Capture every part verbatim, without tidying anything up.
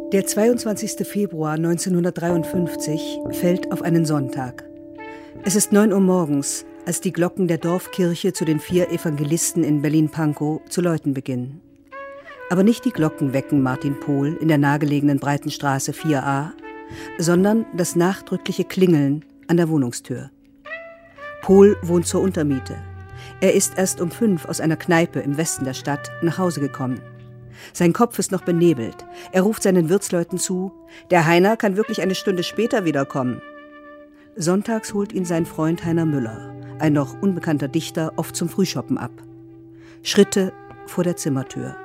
Der zweiundzwanzigste Februar neunzehnhundertdreiundfünfzig fällt auf einen Sonntag. Es ist neun Uhr morgens, als die Glocken der Dorfkirche zu den vier Evangelisten in Berlin-Pankow zu läuten beginnen. Aber nicht die Glocken wecken Martin Pohl in der nahegelegenen Breitenstraße vier a, sondern das nachdrückliche Klingeln an der Wohnungstür. Pohl wohnt zur Untermiete. Er ist erst um fünf aus einer Kneipe im Westen der Stadt nach Hause gekommen. Sein Kopf ist noch benebelt. Er ruft seinen Wirtsleuten zu: Der Heiner kann wirklich eine Stunde später wiederkommen. Sonntags holt ihn sein Freund Heiner Müller, ein noch unbekannter Dichter, oft zum Frühschoppen ab. Schritte vor der Zimmertür.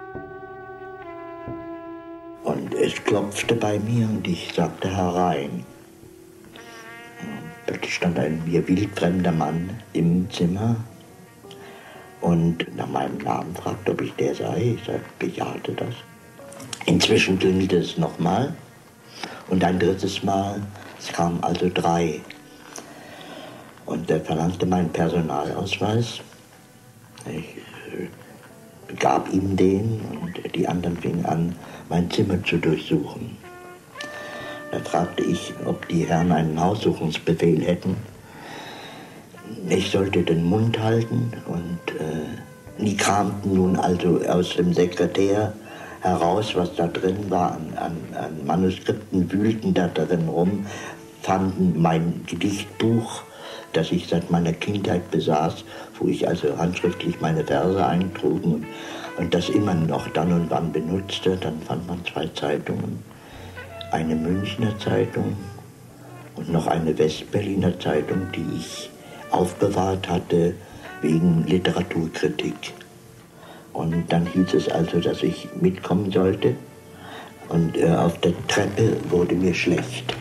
Und es klopfte bei mir und ich sagte herein. Plötzlich stand ein mir wildfremder Mann im Zimmer und nach meinem Namen fragte, ob ich der sei. Ich sagte, bejahte das. Inzwischen klingelte es nochmal und ein drittes Mal. Es kamen also drei. Und er verlangte meinen Personalausweis. Ich gab ihm den und die anderen fingen an, mein Zimmer zu durchsuchen. Da fragte ich, ob die Herren einen Haussuchungsbefehl hätten. Ich sollte den Mund halten und äh, die kramten nun also aus dem Sekretär heraus, was da drin war, an, an, an Manuskripten, wühlten da drin rum, fanden mein Gedichtbuch, das ich seit meiner Kindheit besaß, wo ich also handschriftlich meine Verse eintrug und, und das immer noch dann und wann benutzte. Dann fand man zwei Zeitungen, eine Münchner Zeitung und noch eine Westberliner Zeitung, die ich aufbewahrt hatte wegen Literaturkritik. Und dann hieß es also, dass ich mitkommen sollte und äh, auf der Treppe wurde mir schlecht.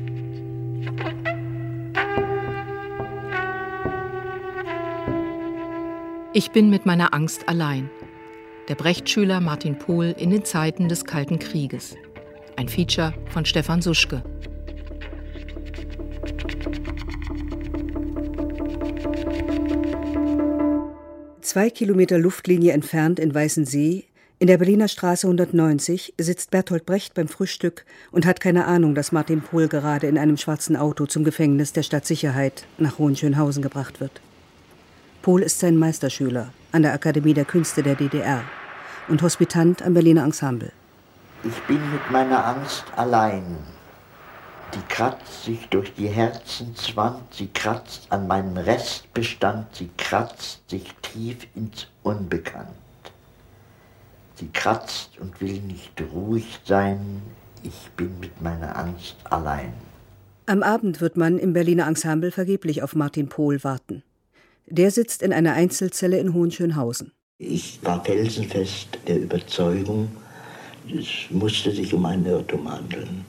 Ich bin mit meiner Angst allein. Der Brecht-Schüler Martin Pohl in den Zeiten des Kalten Krieges. Ein Feature von Stefan Suschke. Zwei Kilometer Luftlinie entfernt in Weißensee, in der Berliner Straße hundertneunzig, sitzt Bertolt Brecht beim Frühstück und hat keine Ahnung, dass Martin Pohl gerade in einem schwarzen Auto zum Gefängnis der Stadtsicherheit nach Hohenschönhausen gebracht wird. Pohl ist sein Meisterschüler an der Akademie der Künste der D D R und Hospitant am Berliner Ensemble. Ich bin mit meiner Angst allein. Die kratzt sich durch die Herzenswand, sie kratzt an meinem Restbestand, sie kratzt sich tief ins Unbekannt. Sie kratzt und will nicht ruhig sein, ich bin mit meiner Angst allein. Am Abend wird man im Berliner Ensemble vergeblich auf Martin Pohl warten. Der sitzt in einer Einzelzelle in Hohenschönhausen. Ich war felsenfest der Überzeugung, es musste sich um einen Irrtum handeln.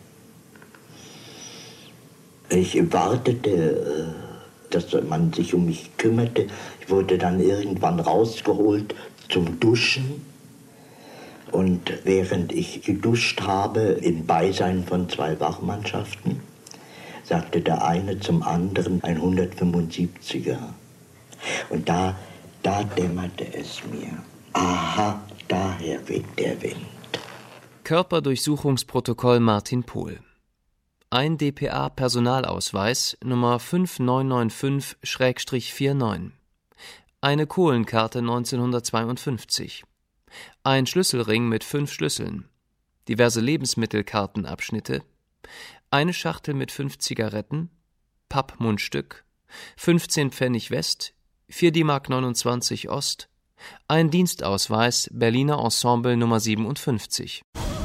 Ich wartete, dass man sich um mich kümmerte. Ich wurde dann irgendwann rausgeholt zum Duschen. Und während ich geduscht habe, im Beisein von zwei Wachmannschaften, sagte der eine zum anderen ein hundertfünfundsiebziger. Und da, da dämmerte es mir. Aha, daher weht der Wind. Körperdurchsuchungsprotokoll Martin Pohl. Ein D P A-Personalausweis Nummer fünf neun neun fünf vierundneunzig. Eine Kohlenkarte neunzehnhundertzweiundfünfzig. Ein Schlüsselring mit fünf Schlüsseln. Diverse Lebensmittelkartenabschnitte. Eine Schachtel mit fünf Zigaretten. Pappmundstück. fünfzehn Pfennig West. vier D Mark neunundzwanzig Ost. Ein Dienstausweis Berliner Ensemble Nummer siebenundfünfzig.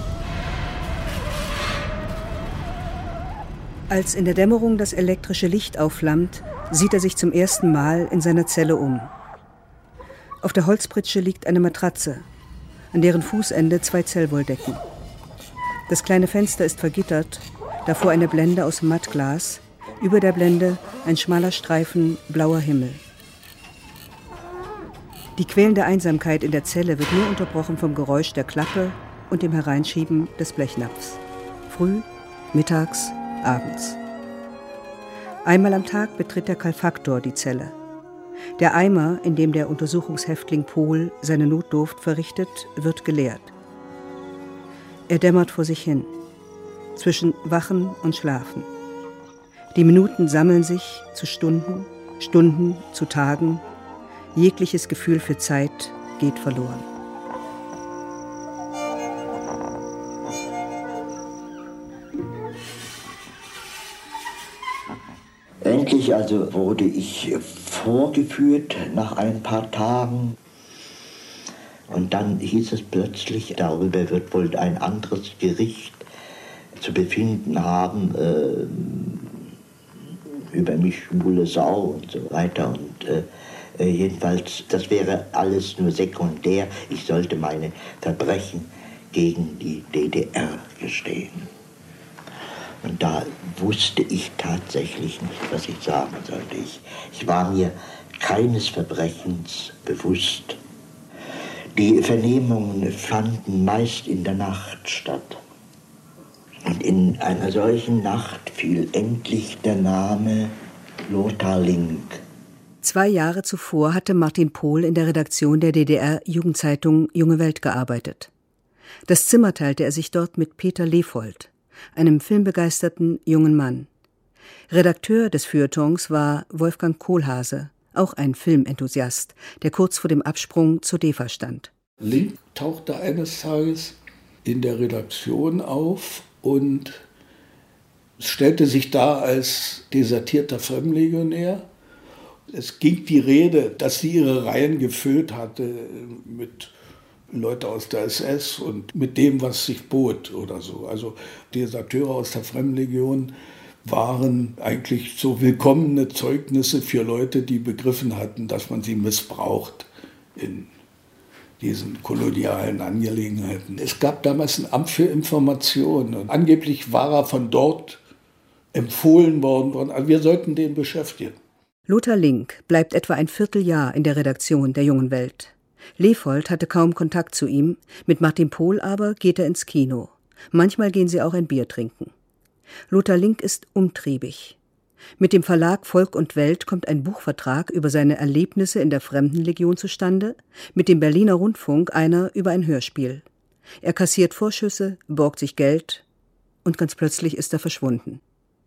Als in der Dämmerung das elektrische Licht aufflammt, sieht er sich zum ersten Mal in seiner Zelle um. Auf der Holzpritsche liegt eine Matratze, an deren Fußende zwei Zellwolldecken. Das kleine Fenster ist vergittert, davor eine Blende aus Mattglas, über der Blende ein schmaler Streifen blauer Himmel. Die quälende Einsamkeit in der Zelle wird nur unterbrochen vom Geräusch der Klappe und dem Hereinschieben des Blechnapfs. Früh, mittags, abends. Einmal am Tag betritt der Kalfaktor die Zelle. Der Eimer, in dem der Untersuchungshäftling Pohl seine Notdurft verrichtet, wird geleert. Er dämmert vor sich hin. zwischen Wachen und Schlafen. Die Minuten sammeln sich zu Stunden, Stunden zu Tagen. Jegliches Gefühl für Zeit geht verloren. Endlich also wurde ich vorgeführt nach ein paar Tagen. Und dann hieß es plötzlich, darüber wird wohl ein anderes Gericht zu befinden haben, äh, über mich schwule Sau und so weiter. Und äh, jedenfalls, das wäre alles nur sekundär. Ich sollte meine Verbrechen gegen die D D R gestehen. Und da wusste ich tatsächlich nicht, was ich sagen sollte. Ich, ich war mir keines Verbrechens bewusst. Die Vernehmungen fanden meist in der Nacht statt. Und in einer solchen Nacht fiel endlich der Name Lothar Link. Zwei Jahre zuvor hatte Martin Pohl in der Redaktion der D D R-Jugendzeitung Junge Welt gearbeitet. Das Zimmer teilte er sich dort mit Peter Lefold, einem filmbegeisterten jungen Mann. Redakteur des Feuilletons war Wolfgang Kohlhase, auch ein Filmenthusiast, der kurz vor dem Absprung zur D E F A stand. Link tauchte eines Tages in der Redaktion auf und stellte sich dar als desertierter Fremdenlegionär. Es ging die Rede, dass sie ihre Reihen gefüllt hatte mit Leute aus der S S und mit dem, was sich bot oder so. Also Deserteure aus der Fremdenlegion waren eigentlich so willkommene Zeugnisse für Leute, die begriffen hatten, dass man sie missbraucht in diesen kolonialen Angelegenheiten. Es gab damals ein Amt für Information und angeblich war er von dort empfohlen worden. Also wir sollten den beschäftigen. Lothar Link bleibt etwa ein Vierteljahr in der Redaktion der Jungen Welt. Lefold hatte kaum Kontakt zu ihm, mit Martin Pohl aber geht er ins Kino. Manchmal gehen sie auch ein Bier trinken. Lothar Link ist umtriebig. Mit dem Verlag Volk und Welt kommt ein Buchvertrag über seine Erlebnisse in der Fremdenlegion zustande, mit dem Berliner Rundfunk einer über ein Hörspiel. Er kassiert Vorschüsse, borgt sich Geld und ganz plötzlich ist er verschwunden.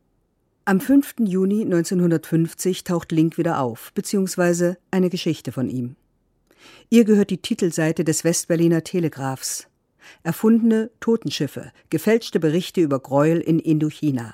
Am fünften Juni neunzehnhundertfünfzig taucht Link wieder auf, beziehungsweise eine Geschichte von ihm. Ihr gehört die Titelseite des Westberliner Telegraphs. Erfundene Totenschiffe, gefälschte Berichte über Gräuel in Indochina.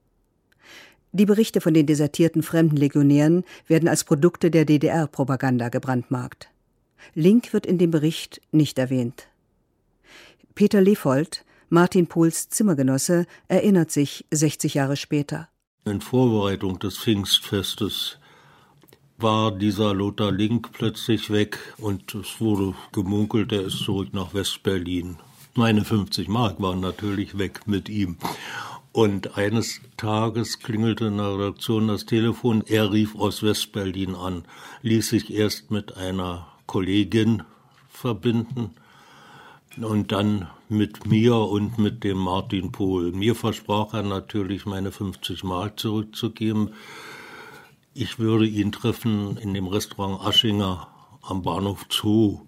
Die Berichte von den desertierten Fremdenlegionären werden als Produkte der D D R-Propaganda gebrandmarkt. Link wird in dem Bericht nicht erwähnt. Peter Lefold, Martin Pohls Zimmergenosse, erinnert sich sechzig Jahre später. In Vorbereitung des Pfingstfestes war dieser Lothar Link plötzlich weg und es wurde gemunkelt, er ist zurück nach Westberlin. Meine fünfzig Mark waren natürlich weg mit ihm. Und eines Tages klingelte in der Redaktion das Telefon. Er rief aus Westberlin an, ließ sich erst mit einer Kollegin verbinden und dann mit mir und mit dem Martin Pohl. Mir versprach er natürlich, meine fünfzig Mark zurückzugeben. Ich würde ihn treffen in dem Restaurant Aschinger am Bahnhof Zoo.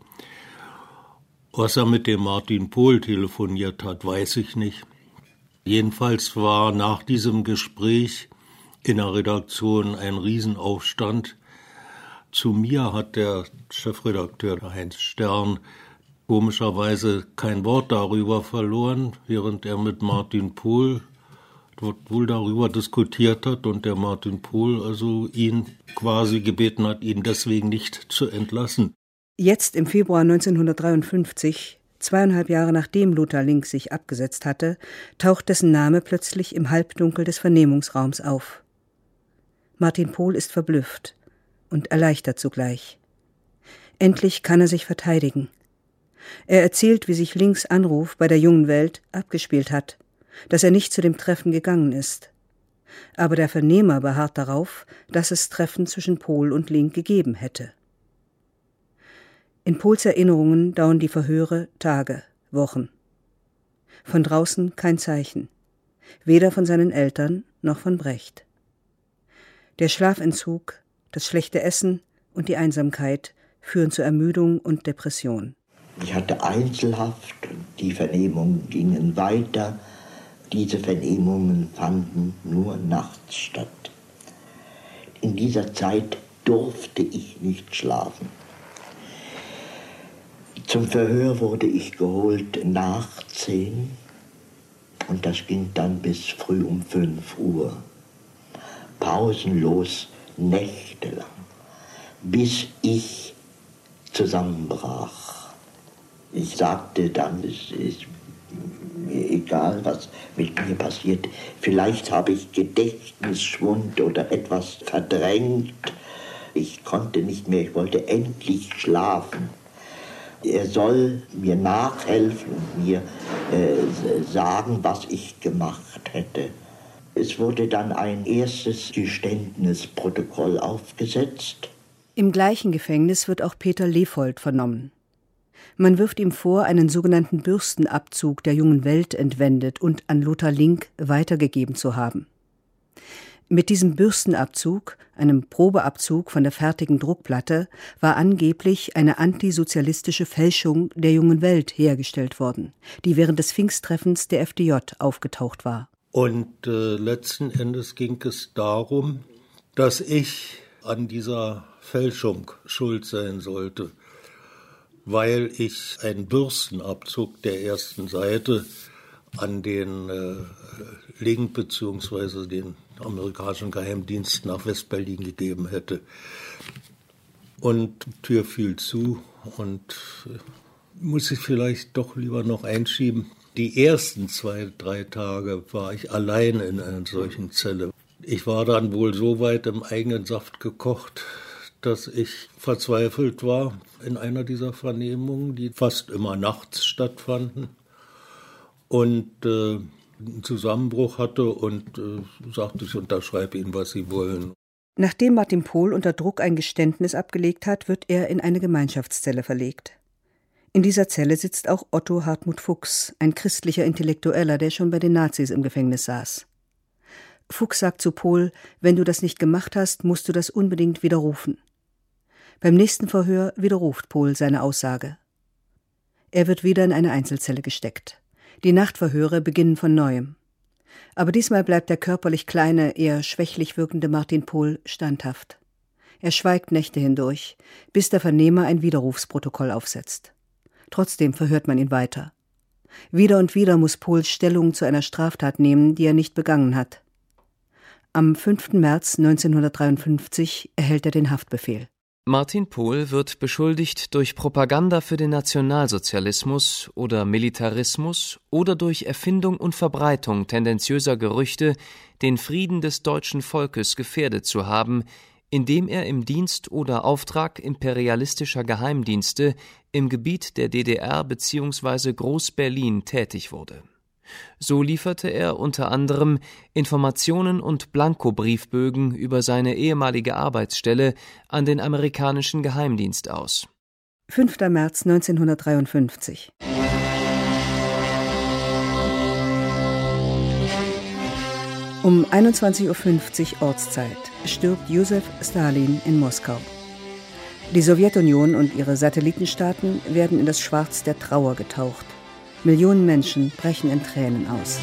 Was er mit dem Martin Pohl telefoniert hat, weiß ich nicht. Jedenfalls war nach diesem Gespräch in der Redaktion ein Riesenaufstand. Zu mir hat der Chefredakteur Heinz Stern komischerweise kein Wort darüber verloren, während er mit Martin Pohl dort wohl darüber diskutiert hat und der Martin Pohl also ihn quasi gebeten hat, ihn deswegen nicht zu entlassen. Jetzt im Februar neunzehnhundertdreiundfünfzig, zweieinhalb Jahre nachdem Lothar Link sich abgesetzt hatte, taucht dessen Name plötzlich im Halbdunkel des Vernehmungsraums auf. Martin Pohl ist verblüfft und erleichtert zugleich. Endlich kann er sich verteidigen. Er erzählt, wie sich Links Anruf bei der Jungen Welt abgespielt hat, dass er nicht zu dem Treffen gegangen ist. Aber der Vernehmer beharrt darauf, dass es Treffen zwischen Pohl und Link gegeben hätte. In Pohls Erinnerungen dauern die Verhöre Tage, Wochen. Von draußen kein Zeichen, weder von seinen Eltern noch von Brecht. Der Schlafentzug, das schlechte Essen und die Einsamkeit führen zu Ermüdung und Depression. Ich hatte Einzelhaft, die Vernehmungen gingen weiter. Diese Vernehmungen fanden nur nachts statt. In dieser Zeit durfte ich nicht schlafen. Zum Verhör wurde ich geholt nach zehn und das ging dann bis früh um fünf Uhr. Pausenlos, nächtelang, bis ich zusammenbrach. Ich sagte dann, es ist mir egal, was mit mir passiert. Vielleicht habe ich Gedächtnisschwund oder etwas verdrängt. Ich konnte nicht mehr, ich wollte endlich schlafen. Er soll mir nachhelfen und mir äh, sagen, was ich gemacht hätte. Es wurde dann ein erstes Geständnisprotokoll aufgesetzt. Im gleichen Gefängnis wird auch Peter Lefold vernommen. Man wirft ihm vor, einen sogenannten Bürstenabzug der Jungen Welt entwendet und an Lothar Link weitergegeben zu haben. Mit diesem Bürstenabzug, einem Probeabzug von der fertigen Druckplatte, war angeblich eine antisozialistische Fälschung der Jungen Welt hergestellt worden, die während des Pfingsttreffens der F D J aufgetaucht war. Und äh, letzten Endes ging es darum, dass ich an dieser Fälschung schuld sein sollte, weil ich einen Bürstenabzug der ersten Seite an den äh, Link bzw. den amerikanischen Geheimdienst nach Westberlin gegeben hätte. Und die Tür fiel zu und äh, muss ich vielleicht doch lieber noch einschieben. Die ersten zwei, drei Tage war ich allein in einer solchen Zelle. Ich war dann wohl so weit im eigenen Saft gekocht, dass ich verzweifelt war in einer dieser Vernehmungen, die fast immer nachts stattfanden, und äh, einen Zusammenbruch hatte und äh, sagte, ich unterschreibe Ihnen, was Sie wollen. Nachdem Martin Pohl unter Druck ein Geständnis abgelegt hat, wird er in eine Gemeinschaftszelle verlegt. In dieser Zelle sitzt auch Otto Hartmut Fuchs, ein christlicher Intellektueller, der schon bei den Nazis im Gefängnis saß. Fuchs sagt zu Pohl, wenn du das nicht gemacht hast, musst du das unbedingt widerrufen. Beim nächsten Verhör widerruft Pohl seine Aussage. Er wird wieder in eine Einzelzelle gesteckt. Die Nachtverhöre beginnen von Neuem. Aber diesmal bleibt der körperlich kleine, eher schwächlich wirkende Martin Pohl standhaft. Er schweigt Nächte hindurch, bis der Vernehmer ein Widerrufsprotokoll aufsetzt. Trotzdem verhört man ihn weiter. Wieder und wieder muss Pohl Stellung zu einer Straftat nehmen, die er nicht begangen hat. Am fünften März neunzehnhundertdreiundfünfzig erhält er den Haftbefehl. Martin Pohl wird beschuldigt, durch Propaganda für den Nationalsozialismus oder Militarismus oder durch Erfindung und Verbreitung tendenziöser Gerüchte den Frieden des deutschen Volkes gefährdet zu haben, indem er im Dienst oder Auftrag imperialistischer Geheimdienste im Gebiet der D D R bzw. Groß-Berlin tätig wurde. So lieferte er unter anderem Informationen und Blankobriefbögen über seine ehemalige Arbeitsstelle an den amerikanischen Geheimdienst aus. fünfter März neunzehnhundertdreiundfünfzig. Um einundzwanzig Uhr fünfzig Ortszeit stirbt Josef Stalin in Moskau. Die Sowjetunion und ihre Satellitenstaaten werden in das Schwarz der Trauer getaucht. Millionen Menschen brechen in Tränen aus.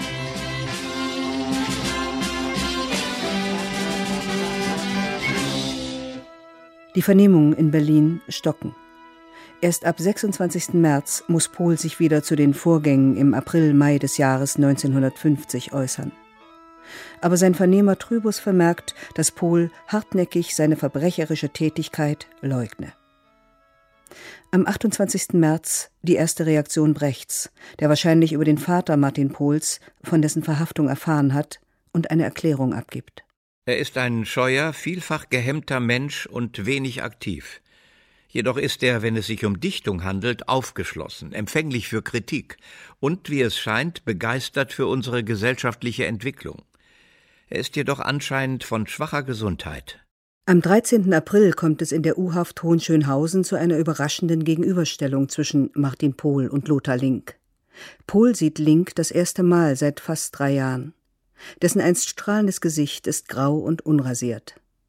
Die Vernehmungen in Berlin stocken. Erst ab sechsundzwanzigsten März muss Pohl sich wieder zu den Vorgängen im April, Mai des Jahres neunzehnhundertfünfzig äußern. Aber sein Vernehmer Trübus vermerkt, dass Pohl hartnäckig seine verbrecherische Tätigkeit leugne. Am achtundzwanzigsten März die erste Reaktion Brechts, der wahrscheinlich über den Vater Martin Pohls von dessen Verhaftung erfahren hat und eine Erklärung abgibt. Er ist ein scheuer, vielfach gehemmter Mensch und wenig aktiv. Jedoch ist er, wenn es sich um Dichtung handelt, aufgeschlossen, empfänglich für Kritik und, wie es scheint, begeistert für unsere gesellschaftliche Entwicklung. Er ist jedoch anscheinend von schwacher Gesundheit. Am dreizehnten April kommt es in der U-Haft Hohenschönhausen zu einer überraschenden Gegenüberstellung zwischen Martin Pohl und Lothar Link. Pohl sieht Link das erste Mal seit fast drei Jahren. Dessen einst strahlendes Gesicht ist grau und unrasiert.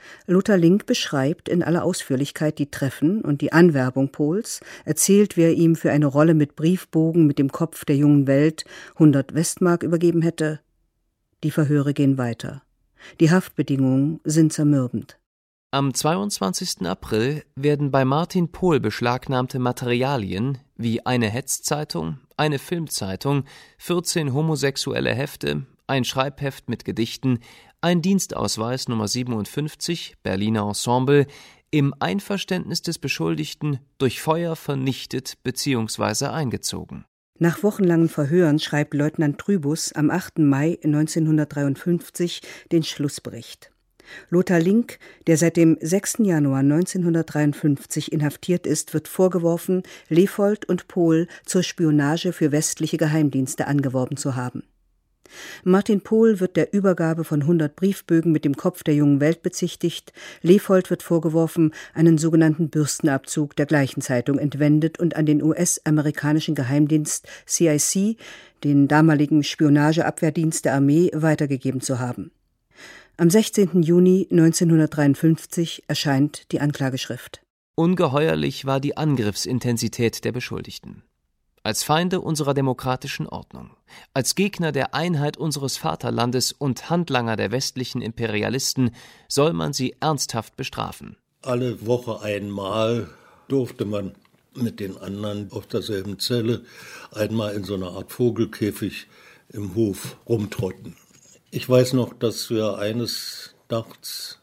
Lothar Link beschreibt in aller Ausführlichkeit die Treffen und die Anwerbung Pohls, erzählt, wer ihm für eine Rolle mit Briefbogen mit dem Kopf der jungen Welt hundert Westmark übergeben hätte. Die Verhöre gehen weiter. Die Haftbedingungen sind zermürbend. Am zweiundzwanzigsten April werden bei Martin Pohl beschlagnahmte Materialien wie eine Hetzzeitung, eine Filmzeitung, vierzehn homosexuelle Hefte, ein Schreibheft mit Gedichten, ein Dienstausweis Nummer siebenundfünfzig, Berliner Ensemble, im Einverständnis des Beschuldigten durch Feuer vernichtet bzw. eingezogen. Nach wochenlangen Verhören schreibt Leutnant Trübus am achten Mai neunzehnhundertdreiundfünfzig den Schlussbericht. Lothar Link, der seit dem sechsten Januar neunzehnhundertdreiundfünfzig inhaftiert ist, wird vorgeworfen, Lefold und Pohl zur Spionage für westliche Geheimdienste angeworben zu haben. Martin Pohl wird der Übergabe von hundert Briefbögen mit dem Kopf der jungen Welt bezichtigt. Lefold wird vorgeworfen, einen sogenannten Bürstenabzug der gleichen Zeitung entwendet und an den U S-amerikanischen Geheimdienst C I C, den damaligen Spionageabwehrdienst der Armee, weitergegeben zu haben. Am sechzehnten Juni neunzehnhundertdreiundfünfzig erscheint die Anklageschrift. Ungeheuerlich war die Angriffsintensität der Beschuldigten. Als Feinde unserer demokratischen Ordnung, als Gegner der Einheit unseres Vaterlandes und Handlanger der westlichen Imperialisten soll man sie ernsthaft bestrafen. Alle Woche einmal durfte man mit den anderen auf derselben Zelle einmal in so einer Art Vogelkäfig im Hof rumtrotten. Ich weiß noch, dass wir eines Nachts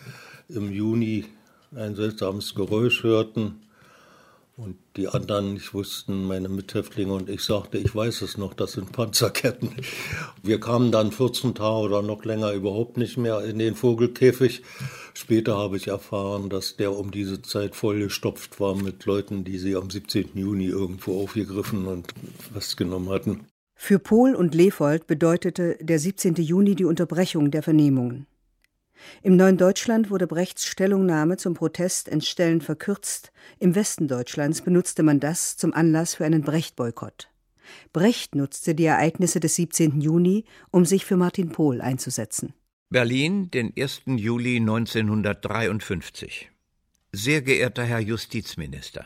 im Juni ein seltsames Geräusch hörten. Und die anderen nicht wussten, meine Mithäftlinge und ich, sagte, ich weiß es noch, das sind Panzerketten. Wir kamen dann vierzehn Tage oder noch länger überhaupt nicht mehr in den Vogelkäfig. Später habe ich erfahren, dass der um diese Zeit vollgestopft war mit Leuten, die sie am siebzehnten Juni irgendwo aufgegriffen und festgenommen hatten. Für Pohl und Lefold bedeutete der siebzehnten Juni die Unterbrechung der Vernehmungen. Im Neuen Deutschland wurde Brechts Stellungnahme zum Protest entstellend verkürzt. Im Westen Deutschlands benutzte man das zum Anlass für einen Brecht-Boykott. Brecht nutzte die Ereignisse des siebzehnten Juni, um sich für Martin Pohl einzusetzen. Berlin, den ersten Juli neunzehnhundertdreiundfünfzig. Sehr geehrter Herr Justizminister,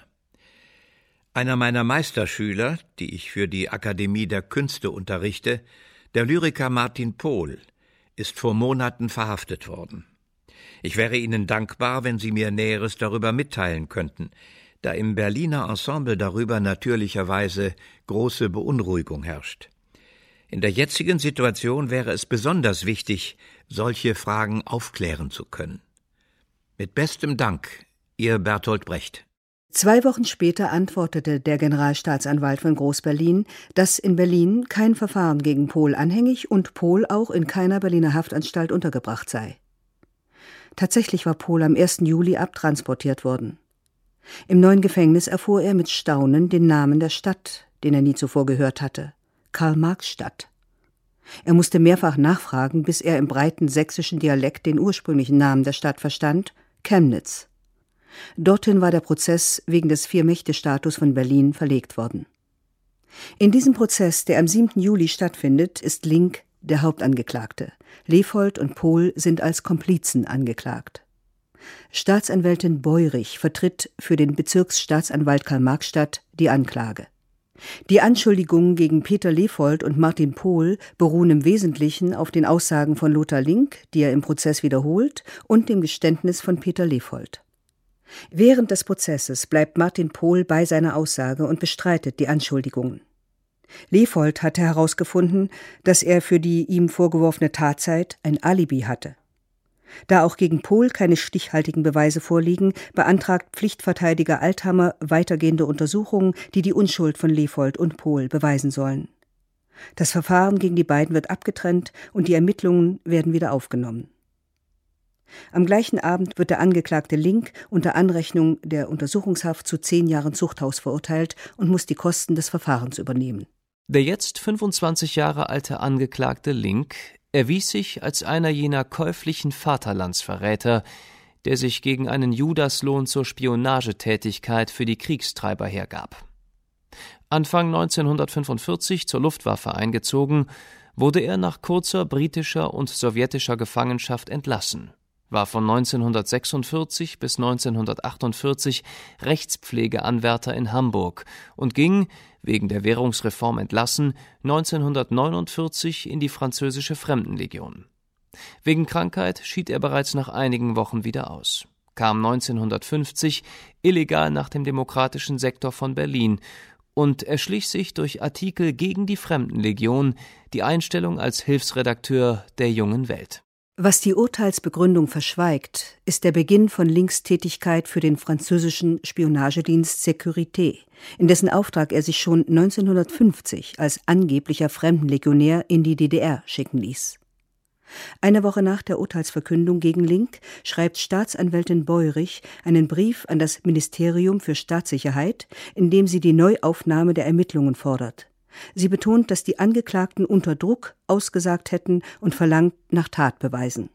einer meiner Meisterschüler, die ich für die Akademie der Künste unterrichte, der Lyriker Martin Pohl, ist vor Monaten verhaftet worden. Ich wäre Ihnen dankbar, wenn Sie mir Näheres darüber mitteilen könnten, da im Berliner Ensemble darüber natürlicherweise große Beunruhigung herrscht. In der jetzigen Situation wäre es besonders wichtig, solche Fragen aufklären zu können. Mit bestem Dank, Ihr Bertolt Brecht. Zwei Wochen später antwortete der Generalstaatsanwalt von Groß-Berlin, dass in Berlin kein Verfahren gegen Pohl anhängig und Pohl auch in keiner Berliner Haftanstalt untergebracht sei. Tatsächlich war Pohl am ersten Juli abtransportiert worden. Im neuen Gefängnis erfuhr er mit Staunen den Namen der Stadt, den er nie zuvor gehört hatte: Karl-Marx-Stadt. Er musste mehrfach nachfragen, bis er im breiten sächsischen Dialekt den ursprünglichen Namen der Stadt verstand: Chemnitz. Dorthin war der Prozess wegen des Vier-Mächte-Status von Berlin verlegt worden. In diesem Prozess, der am siebten Juli stattfindet, ist Link der Hauptangeklagte. Lefold und Pohl sind als Komplizen angeklagt. Staatsanwältin Beurich vertritt für den Bezirksstaatsanwalt Karl-Marx-Stadt die Anklage. Die Anschuldigungen gegen Peter Lefold und Martin Pohl beruhen im Wesentlichen auf den Aussagen von Lothar Link, die er im Prozess wiederholt, und dem Geständnis von Peter Lefold. Während des Prozesses bleibt Martin Pohl bei seiner Aussage und bestreitet die Anschuldigungen. Lefold hatte herausgefunden, dass er für die ihm vorgeworfene Tatzeit ein Alibi hatte. Da auch gegen Pohl keine stichhaltigen Beweise vorliegen, beantragt Pflichtverteidiger Althammer weitergehende Untersuchungen, die die Unschuld von Lefold und Pohl beweisen sollen. Das Verfahren gegen die beiden wird abgetrennt und die Ermittlungen werden wieder aufgenommen. Am gleichen Abend wird der Angeklagte Link unter Anrechnung der Untersuchungshaft zu zehn Jahren Zuchthaus verurteilt und muss die Kosten des Verfahrens übernehmen. Der jetzt fünfundzwanzig Jahre alte Angeklagte Link erwies sich als einer jener käuflichen Vaterlandsverräter, der sich gegen einen Judaslohn zur Spionagetätigkeit für die Kriegstreiber hergab. Anfang neunzehnhundertfünfundvierzig zur Luftwaffe eingezogen, wurde er nach kurzer britischer und sowjetischer Gefangenschaft entlassen, war von neunzehnhundertsechsundvierzig bis neunzehnhundertachtundvierzig Rechtspflegeanwärter in Hamburg und ging, wegen der Währungsreform entlassen, neunzehnhundertneunundvierzig in die französische Fremdenlegion. Wegen Krankheit schied er bereits nach einigen Wochen wieder aus, kam neunzehnhundertfünfzig illegal nach dem demokratischen Sektor von Berlin und erschlich sich durch Artikel gegen die Fremdenlegion die Einstellung als Hilfsredakteur der Jungen Welt. Was die Urteilsbegründung verschweigt, ist der Beginn von Linkstätigkeit für den französischen Spionagedienst Sécurité, in dessen Auftrag er sich schon neunzehnhundertfünfzig als angeblicher Fremdenlegionär in die D D R schicken ließ. Eine Woche nach der Urteilsverkündung gegen Link schreibt Staatsanwältin Beurich einen Brief an das Ministerium für Staatssicherheit, in dem sie die Neuaufnahme der Ermittlungen fordert. Sie betont, dass die Angeklagten unter Druck ausgesagt hätten und verlangt nach Tatbeweisen.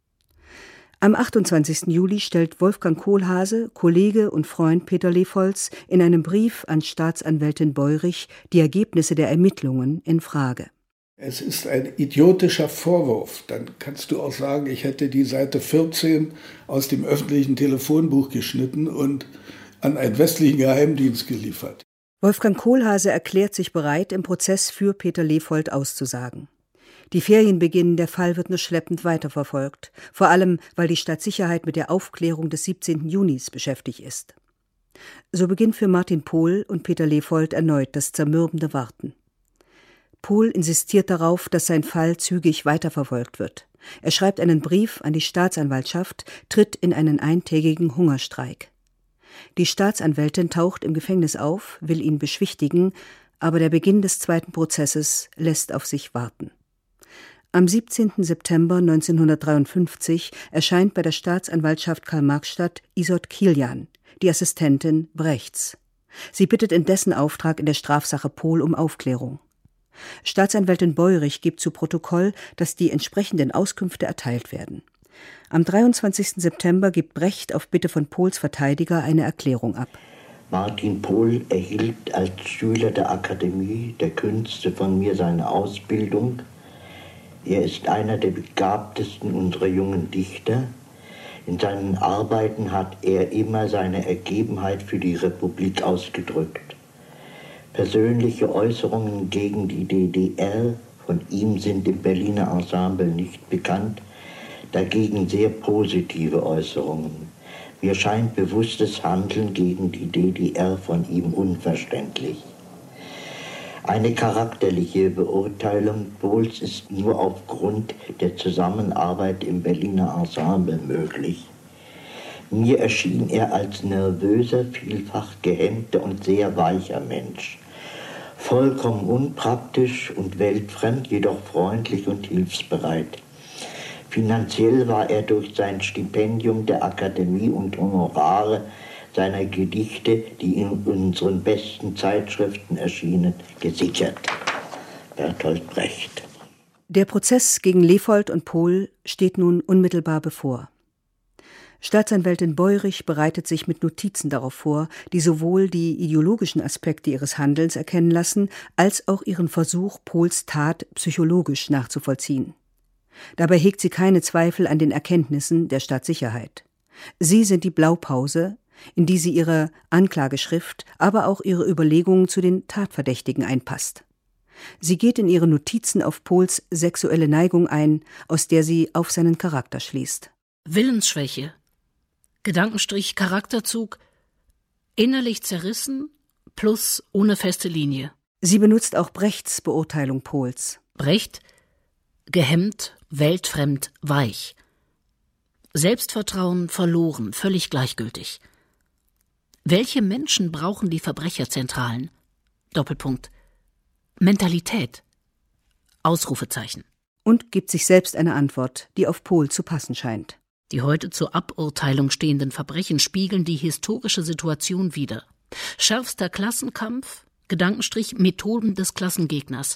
Am achtundzwanzigsten Juli stellt Wolfgang Kohlhase, Kollege und Freund Peter Lefolz in einem Brief an Staatsanwältin Beurich die Ergebnisse der Ermittlungen in Frage. Es ist ein idiotischer Vorwurf. Dann kannst du auch sagen, ich hätte die Seite vierzehn aus dem öffentlichen Telefonbuch geschnitten und an einen westlichen Geheimdienst geliefert. Wolfgang Kohlhase erklärt sich bereit, im Prozess für Peter Lefold auszusagen. Die Ferien beginnen, der Fall wird nur schleppend weiterverfolgt, vor allem, weil die Stadtsicherheit mit der Aufklärung des siebzehnten Junis beschäftigt ist. So beginnt für Martin Pohl und Peter Lefold erneut das zermürbende Warten. Pohl insistiert darauf, dass sein Fall zügig weiterverfolgt wird. Er schreibt einen Brief an die Staatsanwaltschaft, tritt in einen eintägigen Hungerstreik. Die Staatsanwältin taucht im Gefängnis auf, will ihn beschwichtigen, aber der Beginn des zweiten Prozesses lässt auf sich warten. Am siebzehnten September neunzehnhundertdreiundfünfzig erscheint bei der Staatsanwaltschaft Karl-Marx-Stadt Isolde Kilian, die Assistentin Brechts. Sie bittet in dessen Auftrag in der Strafsache Pohl um Aufklärung. Staatsanwältin Beurich gibt zu Protokoll, dass die entsprechenden Auskünfte erteilt werden. Am dreiundzwanzigsten September gibt Brecht auf Bitte von Pohls Verteidiger eine Erklärung ab. Martin Pohl erhielt als Schüler der Akademie der Künste von mir seine Ausbildung. Er ist einer der begabtesten unserer jungen Dichter. In seinen Arbeiten hat er immer seine Ergebenheit für die Republik ausgedrückt. Persönliche Äußerungen gegen die D D R von ihm sind im Berliner Ensemble nicht bekannt, dagegen sehr positive Äußerungen. Mir scheint bewusstes Handeln gegen die D D R von ihm unverständlich. Eine charakterliche Beurteilung Pohls ist nur aufgrund der Zusammenarbeit im Berliner Ensemble möglich. Mir erschien er als nervöser, vielfach gehemmter und sehr weicher Mensch. Vollkommen unpraktisch und weltfremd, jedoch freundlich und hilfsbereit. Finanziell war er durch sein Stipendium der Akademie und Honorare seiner Gedichte, die in unseren besten Zeitschriften erschienen, gesichert. Bertolt Brecht. Der Prozess gegen Lefold und Pohl steht nun unmittelbar bevor. Staatsanwältin Beurich bereitet sich mit Notizen darauf vor, die sowohl die ideologischen Aspekte ihres Handelns erkennen lassen, als auch ihren Versuch, Pohls Tat psychologisch nachzuvollziehen. Dabei hegt sie keine Zweifel an den Erkenntnissen der Staatssicherheit. Sie sind die Blaupause, in die sie ihre Anklageschrift, aber auch ihre Überlegungen zu den Tatverdächtigen einpasst. Sie geht in ihre Notizen auf Pohls sexuelle Neigung ein, aus der sie auf seinen Charakter schließt. Willensschwäche, Gedankenstrich Charakterzug, innerlich zerrissen plus ohne feste Linie. Sie benutzt auch Brechts Beurteilung Pohls. Brecht, gehemmt, weltfremd, weich. Selbstvertrauen verloren, völlig gleichgültig. Welche Menschen brauchen die Verbrecherzentralen? Doppelpunkt. Mentalität. Ausrufezeichen. Und gibt sich selbst eine Antwort, die auf Pohl zu passen scheint. Die heute zur Aburteilung stehenden Verbrechen spiegeln die historische Situation wider. Schärfster Klassenkampf, Gedankenstrich Methoden des Klassengegners.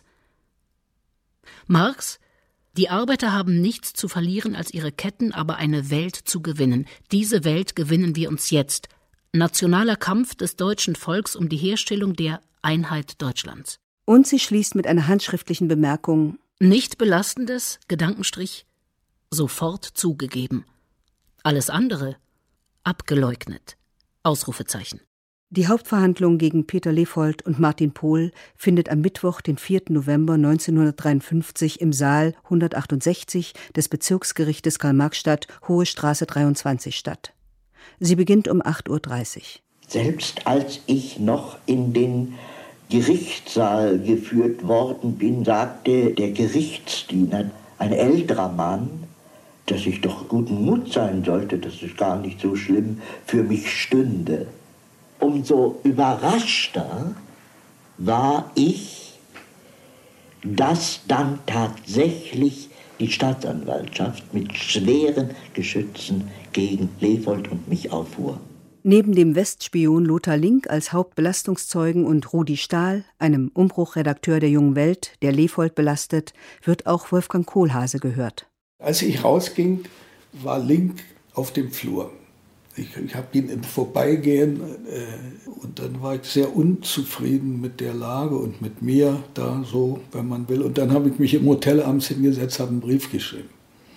Marx: Die Arbeiter haben nichts zu verlieren als ihre Ketten, aber eine Welt zu gewinnen. Diese Welt gewinnen wir uns jetzt. Nationaler Kampf des deutschen Volks um die Herstellung der Einheit Deutschlands. Und sie schließt mit einer handschriftlichen Bemerkung: Nicht belastendes, Gedankenstrich, sofort zugegeben. Alles andere abgeleugnet. Ausrufezeichen. Die Hauptverhandlung gegen Peter Lefold und Martin Pohl findet am Mittwoch, den vierten November neunzehnhundertdreiundfünfzig im Saal hundertachtundsechzig des Bezirksgerichtes Karl-Marx-Stadt, Hohe Straße dreiundzwanzig statt. Sie beginnt um acht Uhr dreißig. Selbst als ich noch in den Gerichtssaal geführt worden bin, sagte der Gerichtsdiener, ein älterer Mann, dass ich doch guten Mut sein sollte, dass es gar nicht so schlimm für mich stünde. Umso überraschter war ich, dass dann tatsächlich die Staatsanwaltschaft mit schweren Geschützen gegen Lefold und mich auffuhr. Neben dem Westspion Lothar Link als Hauptbelastungszeugen und Rudi Stahl, einem Umbruchredakteur der Jungen Welt, der Lefold belastet, wird auch Wolfgang Kohlhase gehört. Als ich rausging, war Link auf dem Flur. Ich, ich habe ihn im Vorbeigehen äh, und dann war ich sehr unzufrieden mit der Lage und mit mir da so, wenn man will. Und dann habe ich mich im Hotel abends hingesetzt, habe einen Brief geschrieben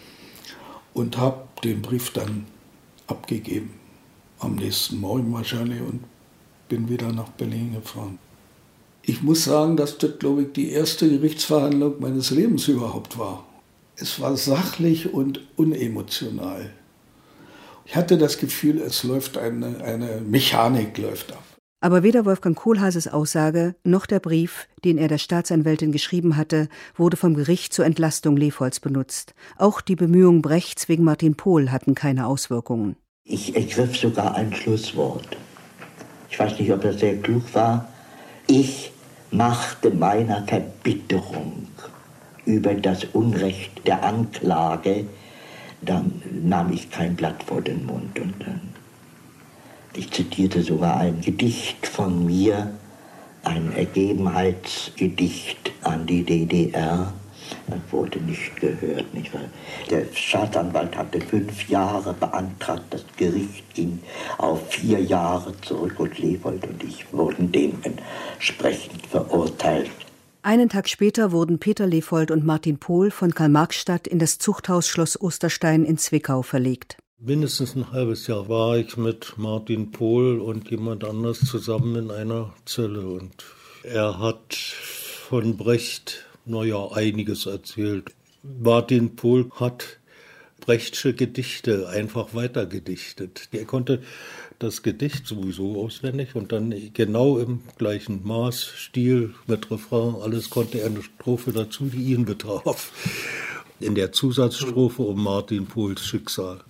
und habe den Brief dann abgegeben. Am nächsten Morgen wahrscheinlich und bin wieder nach Berlin gefahren. Ich muss sagen, dass das, glaube ich, die erste Gerichtsverhandlung meines Lebens überhaupt war. Es war sachlich und unemotional. Ich hatte das Gefühl, es läuft eine, eine Mechanik läuft ab. Aber weder Wolfgang Kohlhaases Aussage noch der Brief, den er der Staatsanwältin geschrieben hatte, wurde vom Gericht zur Entlastung Lefolds benutzt. Auch die Bemühungen Brechts wegen Martin Pohl hatten keine Auswirkungen. Ich ergriff sogar ein Schlusswort. Ich weiß nicht, ob das sehr klug war. Ich machte meiner Verbitterung über das Unrecht der Anklage, dann nahm ich kein Blatt vor den Mund. Und dann, ich zitierte sogar ein Gedicht von mir, ein Ergebenheitsgedicht an die D D R. Das wurde nicht gehört, nicht wahr? Der Staatsanwalt hatte fünf Jahre beantragt, das Gericht ging auf vier Jahre zurück und Lefold und ich wurden dementsprechend verurteilt. Einen Tag später wurden Peter Lefold und Martin Pohl von Karl-Marx-Stadt in das Zuchthaus Schloss Osterstein in Zwickau verlegt. Mindestens ein halbes Jahr war ich mit Martin Pohl und jemand anders zusammen in einer Zelle. Und er hat von Brecht, naja, einiges erzählt. Martin Pohl hat Brechtsche Gedichte einfach weitergedichtet. Er konnte das Gedicht sowieso auswendig und dann genau im gleichen Maß, Stil, mit Refrain, alles konnte er eine Strophe dazu, die ihn betraf. In der Zusatzstrophe um Martin Pohls Schicksal.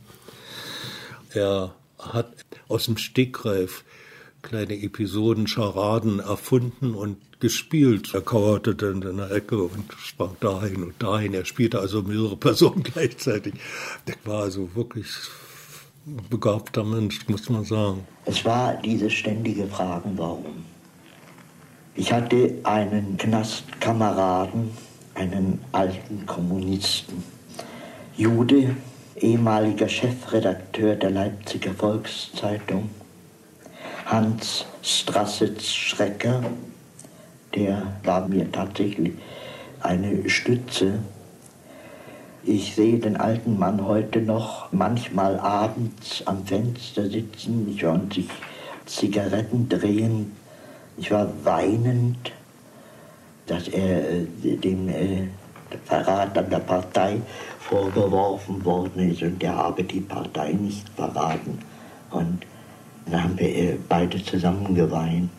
Er hat aus dem Stegreif kleine Episoden, Scharaden erfunden und gespielt. Er kauerte dann in der Ecke und sprang dahin und dahin. Er spielte also mehrere Personen gleichzeitig. Der war also wirklich ein begabter Mensch, muss man sagen. Es war diese ständige Fragen, warum. Ich hatte einen Knastkameraden, einen alten Kommunisten, Jude, ehemaliger Chefredakteur der Leipziger Volkszeitung, Hans Strassitz-Schrecker, der war mir tatsächlich eine Stütze. Ich sehe den alten Mann heute noch manchmal abends am Fenster sitzen, ich und sich Zigaretten drehen. Ich war weinend, dass er äh, dem äh, Verrat an der Partei vorgeworfen worden ist und er habe die Partei nicht verraten. Und dann haben wir äh, beide zusammen geweint.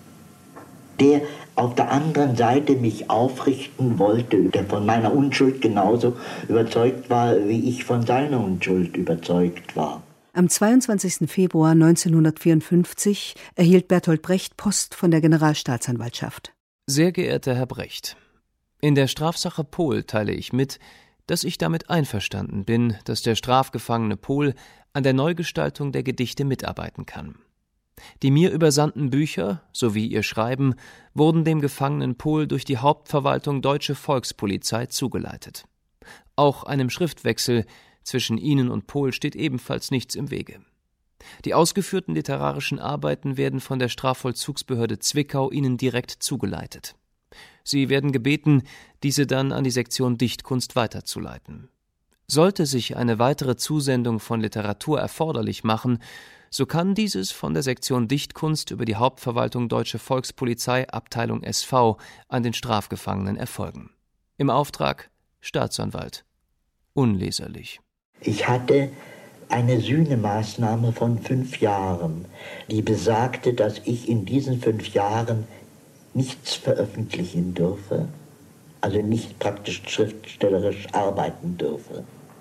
Der auf der anderen Seite mich aufrichten wollte, der von meiner Unschuld genauso überzeugt war, wie ich von seiner Unschuld überzeugt war. Am zweiundzwanzigsten Februar neunzehnhundertvierundfünfzig erhielt Bertolt Brecht Post von der Generalstaatsanwaltschaft. Sehr geehrter Herr Brecht, in der Strafsache Pohl teile ich mit, dass ich damit einverstanden bin, dass der strafgefangene Pohl an der Neugestaltung der Gedichte mitarbeiten kann. Die mir übersandten Bücher sowie ihr Schreiben wurden dem gefangenen Pohl durch die Hauptverwaltung Deutsche Volkspolizei zugeleitet. Auch einem Schriftwechsel zwischen Ihnen und Pohl steht ebenfalls nichts im Wege. Die ausgeführten literarischen Arbeiten werden von der Strafvollzugsbehörde Zwickau Ihnen direkt zugeleitet. Sie werden gebeten, diese dann an die Sektion Dichtkunst weiterzuleiten. Sollte sich eine weitere Zusendung von Literatur erforderlich machen, so kann dieses von der Sektion Dichtkunst über die Hauptverwaltung Deutsche Volkspolizei Abteilung S V an den Strafgefangenen erfolgen. Im Auftrag Staatsanwalt. Unleserlich. Ich hatte eine Sühnemaßnahme von fünf Jahren, die besagte, dass ich in diesen fünf Jahren nichts veröffentlichen dürfe, also nicht praktisch schriftstellerisch arbeiten dürfe.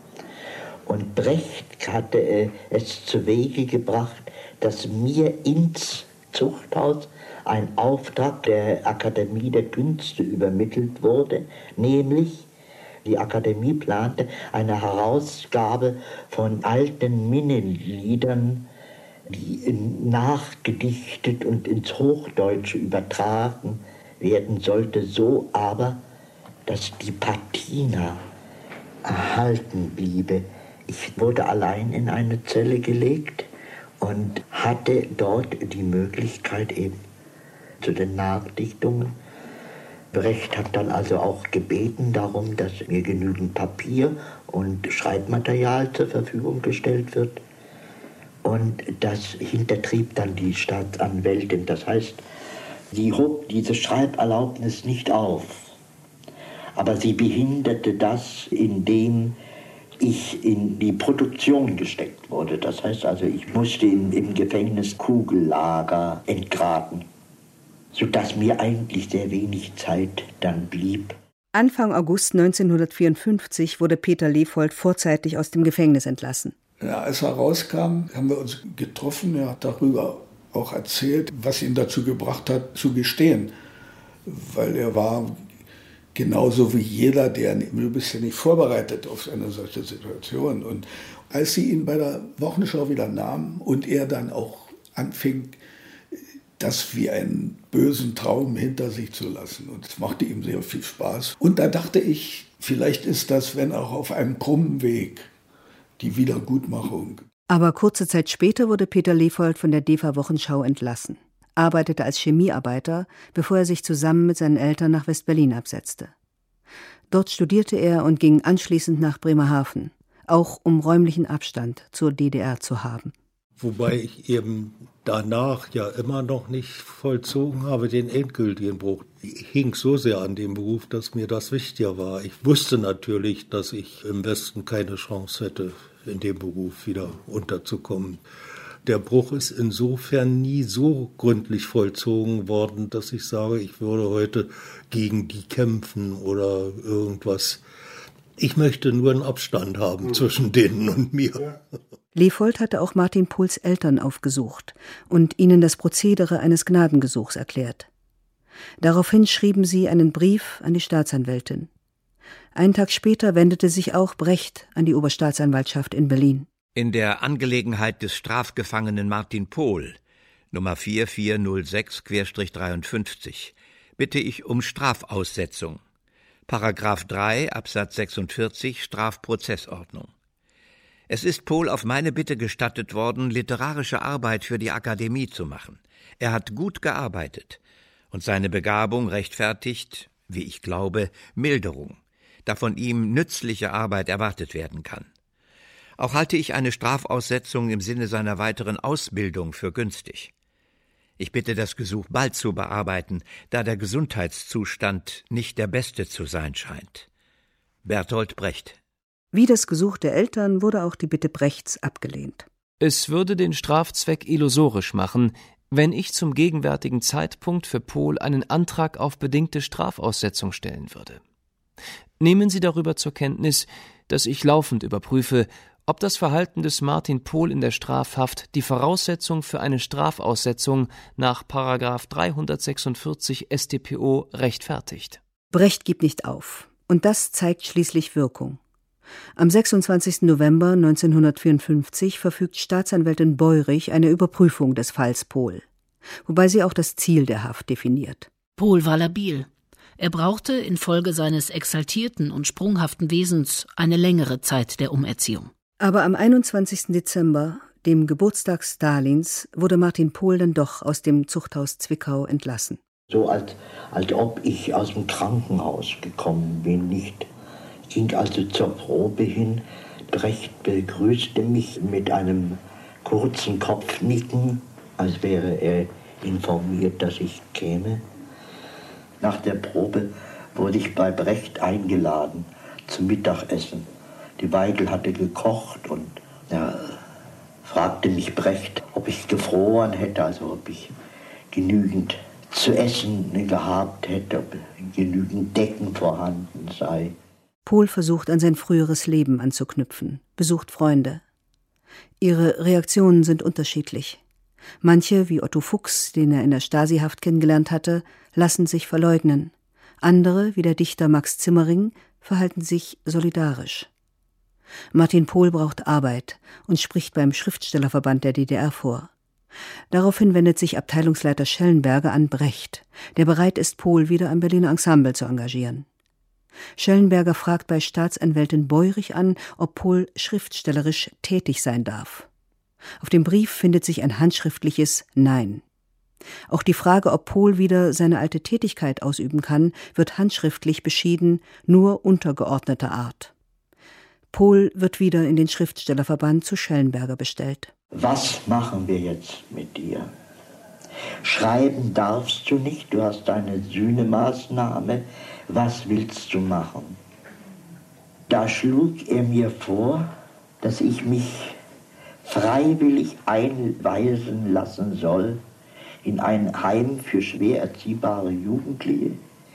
Und Brecht hatte es zu Wege gebracht, dass mir ins Zuchthaus ein Auftrag der Akademie der Künste übermittelt wurde, nämlich die Akademie plante eine Herausgabe von alten Minneliedern, die nachgedichtet und ins Hochdeutsche übertragen werden sollte, so aber, dass die Patina erhalten bliebe. Ich wurde allein in eine Zelle gelegt und hatte dort die Möglichkeit eben zu den Nachdichtungen. Brecht hat dann also auch gebeten darum, dass mir genügend Papier und Schreibmaterial zur Verfügung gestellt wird. Und das hintertrieb dann die Staatsanwältin. Das heißt, sie hob diese Schreiberlaubnis nicht auf. Aber sie behinderte das, indem ich in die Produktion gesteckt wurde. Das heißt also, ich musste in, im Gefängnis Kugellager entgraten, sodass mir eigentlich sehr wenig Zeit dann blieb. Anfang August neunzehnhundertvierundfünfzig wurde Peter Lefold vorzeitig aus dem Gefängnis entlassen. Ja, als er rauskam, haben wir uns getroffen. Er hat darüber auch erzählt, was ihn dazu gebracht hat, zu gestehen. Weil er war genauso wie jeder, der, du bist ja nicht vorbereitet auf eine solche Situation. Und als sie ihn bei der Wochenschau wieder nahmen und er dann auch anfing, das wie einen bösen Traum hinter sich zu lassen. Und es machte ihm sehr viel Spaß. Und da dachte ich, vielleicht ist das, wenn auch auf einem krummen Weg, die Wiedergutmachung. Aber kurze Zeit später wurde Peter Lefold von der D E F A-Wochenschau entlassen, arbeitete als Chemiearbeiter, bevor er sich zusammen mit seinen Eltern nach West-Berlin absetzte. Dort studierte er und ging anschließend nach Bremerhaven, auch um räumlichen Abstand zur D D R zu haben. Wobei ich eben danach ja immer noch nicht vollzogen habe, den endgültigen Bruch. Ich hing so sehr an dem Beruf, dass mir das wichtiger war. Ich wusste natürlich, dass ich im Westen keine Chance hätte, in dem Beruf wieder unterzukommen. Der Bruch ist insofern nie so gründlich vollzogen worden, dass ich sage, ich würde heute gegen die kämpfen oder irgendwas. Ich möchte nur einen Abstand haben mhm. zwischen denen und mir. Ja. Lefold hatte auch Martin Pohls Eltern aufgesucht und ihnen das Prozedere eines Gnadengesuchs erklärt. Daraufhin schrieben sie einen Brief an die Staatsanwältin. Einen Tag später wendete sich auch Brecht an die Oberstaatsanwaltschaft in Berlin. In der Angelegenheit des Strafgefangenen Martin Pohl, Nummer vier vier null sechs dreiundfünfzig, bitte ich um Strafaussetzung. Paragraph drei Absatz sechsundvierzig Strafprozessordnung. Es ist Pohl auf meine Bitte gestattet worden, literarische Arbeit für die Akademie zu machen. Er hat gut gearbeitet und seine Begabung rechtfertigt, wie ich glaube, Milderung, da von ihm nützliche Arbeit erwartet werden kann. Auch halte ich eine Strafaussetzung im Sinne seiner weiteren Ausbildung für günstig. Ich bitte das Gesuch bald zu bearbeiten, da der Gesundheitszustand nicht der beste zu sein scheint. Bertolt Brecht. Wie das Gesuch der Eltern wurde auch die Bitte Brechts abgelehnt. Es würde den Strafzweck illusorisch machen, wenn ich zum gegenwärtigen Zeitpunkt für Pohl einen Antrag auf bedingte Strafaussetzung stellen würde. Nehmen Sie darüber zur Kenntnis, dass ich laufend überprüfe, ob das Verhalten des Martin Pohl in der Strafhaft die Voraussetzung für eine Strafaussetzung nach Paragraph dreihundertsechsundvierzig S t p o rechtfertigt. Brecht gibt nicht auf. Und das zeigt schließlich Wirkung. Am sechsundzwanzigsten November neunzehnhundertvierundfünfzig verfügt Staatsanwältin Beurich eine Überprüfung des Falls Pohl, wobei sie auch das Ziel der Haft definiert. Pohl war labil. Er brauchte infolge seines exaltierten und sprunghaften Wesens eine längere Zeit der Umerziehung. Aber am einundzwanzigsten Dezember, dem Geburtstag Stalins, wurde Martin Pohl dann doch aus dem Zuchthaus Zwickau entlassen. So als, als ob ich aus dem Krankenhaus gekommen bin, nicht. ging also zur Probe hin. Brecht begrüßte mich mit einem kurzen Kopfnicken, als wäre er informiert, dass ich käme. Nach der Probe wurde ich bei Brecht eingeladen zum Mittagessen. Die Weigel hatte gekocht und ja, fragte mich Brecht, ob ich gefroren hätte, also ob ich genügend zu essen gehabt hätte, ob genügend Decken vorhanden sei. Pohl versucht, an sein früheres Leben anzuknüpfen, besucht Freunde. Ihre Reaktionen sind unterschiedlich. Manche, wie Otto Fuchs, den er in der Stasi-Haft kennengelernt hatte, lassen sich verleugnen. Andere, wie der Dichter Max Zimmering, verhalten sich solidarisch. Martin Pohl braucht Arbeit und spricht beim Schriftstellerverband der D D R vor. Daraufhin wendet sich Abteilungsleiter Schellenberger an Brecht, der bereit ist, Pohl wieder am Berliner Ensemble zu engagieren. Schellenberger fragt bei Staatsanwältin Beurich an, ob Pohl schriftstellerisch tätig sein darf. Auf dem Brief findet sich ein handschriftliches Nein. Auch die Frage, ob Pohl wieder seine alte Tätigkeit ausüben kann, wird handschriftlich beschieden, nur untergeordneter Art. Pohl wird wieder in den Schriftstellerverband zu Schellenberger bestellt. Was machen wir jetzt mit dir? Schreiben darfst du nicht, du hast eine Sühnemaßnahme. Was willst du machen? Da schlug er mir vor, dass ich mich freiwillig einweisen lassen soll in ein Heim für schwer erziehbare Jugendliche.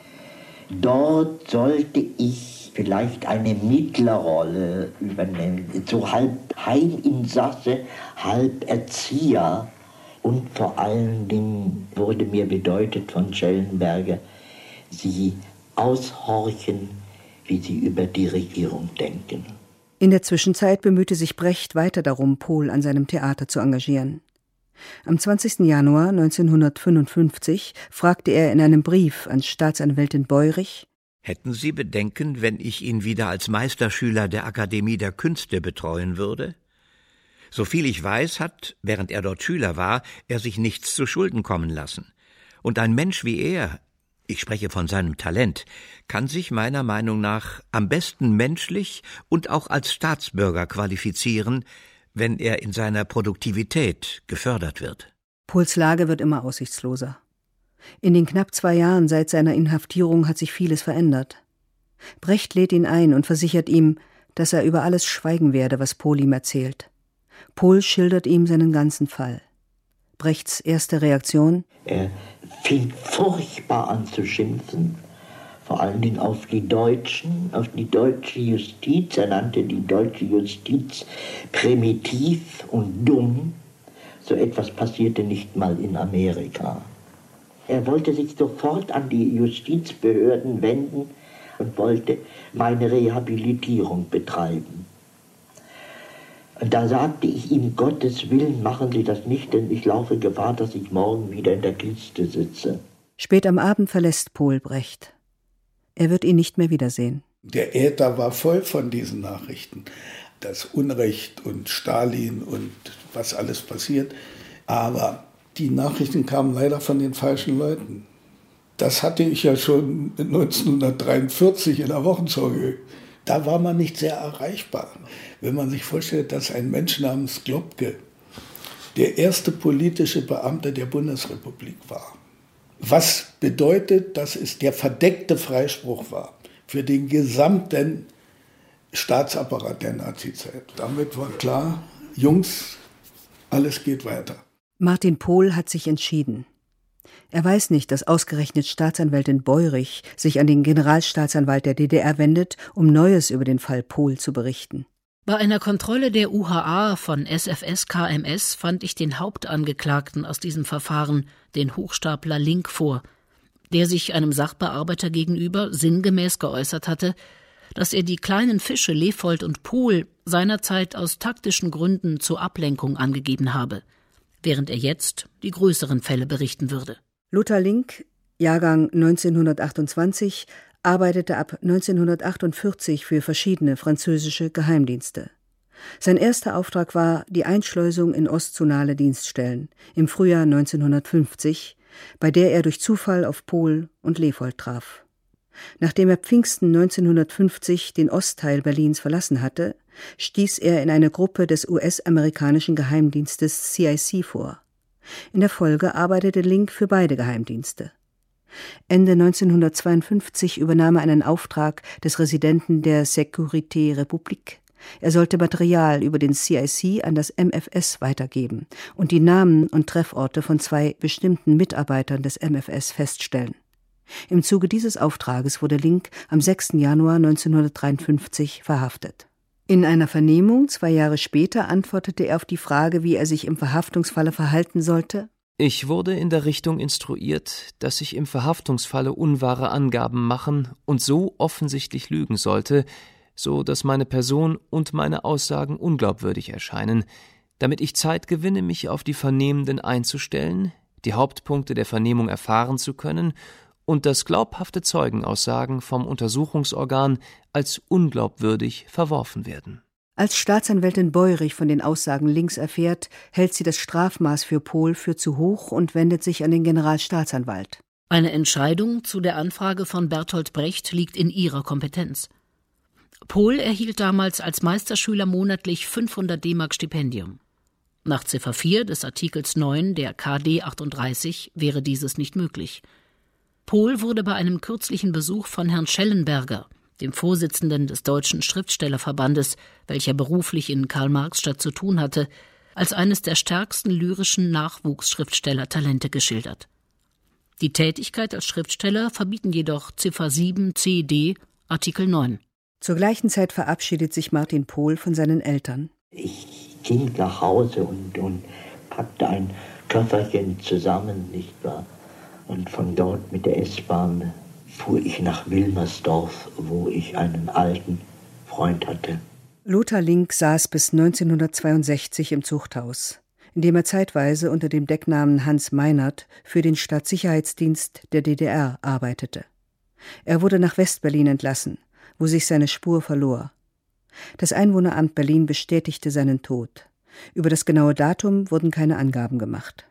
Dort sollte ich vielleicht eine Mittlerrolle übernehmen, so halb Heiminsasse, halb Erzieher. Und vor allen Dingen wurde mir bedeutet von Schellenberger, sie aushorchen, wie sie über die Regierung denken. In der Zwischenzeit bemühte sich Brecht weiter darum, Pohl an seinem Theater zu engagieren. Am zwanzigsten Januar neunzehnhundertfünfundfünfzig fragte er in einem Brief an Staatsanwältin Beurich: Hätten Sie Bedenken, wenn ich ihn wieder als Meisterschüler der Akademie der Künste betreuen würde? Soviel ich weiß, hat, während er dort Schüler war, er sich nichts zu Schulden kommen lassen. Und ein Mensch wie er, ich spreche von seinem Talent, kann sich meiner Meinung nach am besten menschlich und auch als Staatsbürger qualifizieren, wenn er in seiner Produktivität gefördert wird. Pohls Lage wird immer aussichtsloser. In den knapp zwei Jahren seit seiner Inhaftierung hat sich vieles verändert. Brecht lädt ihn ein und versichert ihm, dass er über alles schweigen werde, was Pohl ihm erzählt. Pohl schildert ihm seinen ganzen Fall. Brechts erste Reaktion: Er fing furchtbar an zu schimpfen, vor allen Dingen auf die Deutschen, auf die deutsche Justiz. Er nannte die deutsche Justiz primitiv und dumm. So etwas passierte nicht mal in Amerika. Er wollte sich sofort an die Justizbehörden wenden und wollte meine Rehabilitierung betreiben. Und da sagte ich ihm, Gottes Willen, machen Sie das nicht, denn ich laufe Gefahr, dass ich morgen wieder in der Kiste sitze. Spät am Abend verlässt Pohl Brecht. Er wird ihn nicht mehr wiedersehen. Der Äther war voll von diesen Nachrichten. Das Unrecht und Stalin und was alles passiert. Aber die Nachrichten kamen leider von den falschen Leuten. Das hatte ich ja schon neunzehnhundertdreiundvierzig in der Wochenschau. Da war man nicht sehr erreichbar. Wenn man sich vorstellt, dass ein Mensch namens Globke der erste politische Beamte der Bundesrepublik war. Was bedeutet, dass es der verdeckte Freispruch war für den gesamten Staatsapparat der Nazizeit. Damit war klar, Jungs, alles geht weiter. Martin Pohl hat sich entschieden. Er weiß nicht, dass ausgerechnet Staatsanwältin Beurich sich an den Generalstaatsanwalt der D D R wendet, um Neues über den Fall Pohl zu berichten. Bei einer Kontrolle der U H A von S F S K M S fand ich den Hauptangeklagten aus diesem Verfahren, den Hochstapler Link, vor, der sich einem Sachbearbeiter gegenüber sinngemäß geäußert hatte, dass er die kleinen Fische Lefold und Pohl seinerzeit aus taktischen Gründen zur Ablenkung angegeben habe, während er jetzt die größeren Fälle berichten würde. Lothar Link, Jahrgang neunzehnhundertachtundzwanzig, arbeitete ab neunzehnhundertachtundvierzig für verschiedene französische Geheimdienste. Sein erster Auftrag war die Einschleusung in ostzonale Dienststellen im Frühjahr neunzehnhundertfünfzig, bei der er durch Zufall auf Pohl und Lefold traf. Nachdem er Pfingsten neunzehnhundertfünfzig den Ostteil Berlins verlassen hatte, stieß er in eine Gruppe des U S-amerikanischen Geheimdienstes C I C vor. In der Folge arbeitete Link für beide Geheimdienste. Ende neunzehnhundertzweiundfünfzig übernahm er einen Auftrag des Residenten der Sécurité République. Er sollte Material über den C I C an das M F S weitergeben und die Namen und Trefforte von zwei bestimmten Mitarbeitern des M F S feststellen. Im Zuge dieses Auftrages wurde Link am sechsten Januar neunzehnhundertdreiundfünfzig verhaftet. In einer Vernehmung zwei Jahre später antwortete er auf die Frage, wie er sich im Verhaftungsfalle verhalten sollte: Ich wurde in der Richtung instruiert, dass ich im Verhaftungsfalle unwahre Angaben machen und so offensichtlich lügen sollte, so dass meine Person und meine Aussagen unglaubwürdig erscheinen, damit ich Zeit gewinne, mich auf die Vernehmenden einzustellen, die Hauptpunkte der Vernehmung erfahren zu können und dass glaubhafte Zeugenaussagen vom Untersuchungsorgan als unglaubwürdig verworfen werden. Als Staatsanwältin Beurich von den Aussagen Links erfährt, hält sie das Strafmaß für Pohl für zu hoch und wendet sich an den Generalstaatsanwalt. Eine Entscheidung zu der Anfrage von Bertolt Brecht liegt in ihrer Kompetenz. Pohl erhielt damals als Meisterschüler monatlich fünfhundert D-Mark Stipendium. Nach Ziffer vier des Artikels neun der K D achtunddreißig wäre dieses nicht möglich. Pohl wurde bei einem kürzlichen Besuch von Herrn Schellenberger, dem Vorsitzenden des Deutschen Schriftstellerverbandes, welcher beruflich in Karl-Marx-Stadt zu tun hatte, als eines der stärksten lyrischen Nachwuchsschriftstellertalente geschildert. Die Tätigkeit als Schriftsteller verbieten jedoch Ziffer sieben C D Artikel neun. Zur gleichen Zeit verabschiedet sich Martin Pohl von seinen Eltern. Ich ging nach Hause und, und packte ein Köfferchen zusammen, nicht wahr? Und von dort mit der S-Bahn fuhr ich nach Wilmersdorf, wo ich einen alten Freund hatte. Lothar Link saß bis neunzehnhundertzweiundsechzig im Zuchthaus, in dem er zeitweise unter dem Decknamen Hans Meinert für den Staatssicherheitsdienst der D D R arbeitete. Er wurde nach Westberlin entlassen, wo sich seine Spur verlor. Das Einwohneramt Berlin bestätigte seinen Tod. Über das genaue Datum wurden keine Angaben gemacht.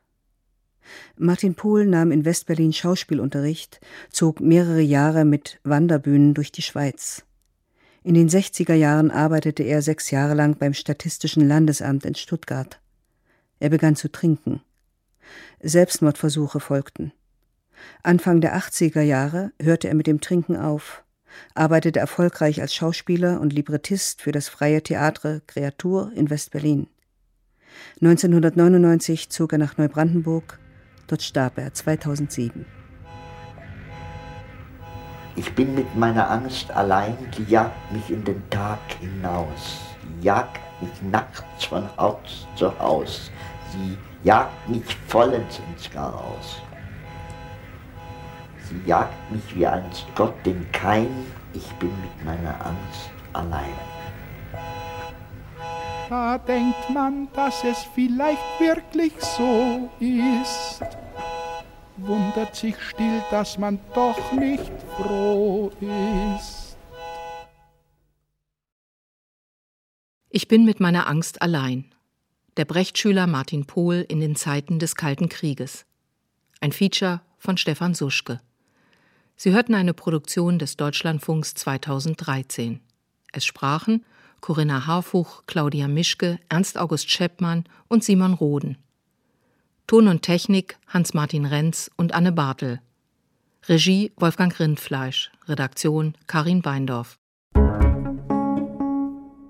Martin Pohl nahm in Westberlin Schauspielunterricht, zog mehrere Jahre mit Wanderbühnen durch die Schweiz. In den sechziger Jahren arbeitete er sechs Jahre lang beim Statistischen Landesamt in Stuttgart. Er begann zu trinken. Selbstmordversuche folgten. Anfang der achtziger Jahre hörte er mit dem Trinken auf, arbeitete erfolgreich als Schauspieler und Librettist für das Freie Theatre Kreatur in Westberlin. neunzehnhundertneunundneunzig zog er nach Neubrandenburg. Dort starb er zweitausendsieben. Ich bin mit meiner Angst allein, die jagt mich in den Tag hinaus. Sie jagt mich nachts von Haus zu Haus. Sie jagt mich vollends ins Chaos. Sie jagt mich wie einst Gott den Keim. Ich bin mit meiner Angst allein. Da denkt man, dass es vielleicht wirklich so ist. Wundert sich still, dass man doch nicht froh ist. Ich bin mit meiner Angst allein. Der Brecht-Schüler Martin Pohl in den Zeiten des Kalten Krieges. Ein Feature von Stefan Suschke. Sie hörten eine Produktion des Deutschlandfunks zweitausenddreizehn. Es sprachen Corinna Harfuch, Claudia Mischke, Ernst August Scheppmann und Simon Roden. Ton und Technik Hans-Martin Renz und Anne Bartel. Regie Wolfgang Rindfleisch. Redaktion Karin Beindorf.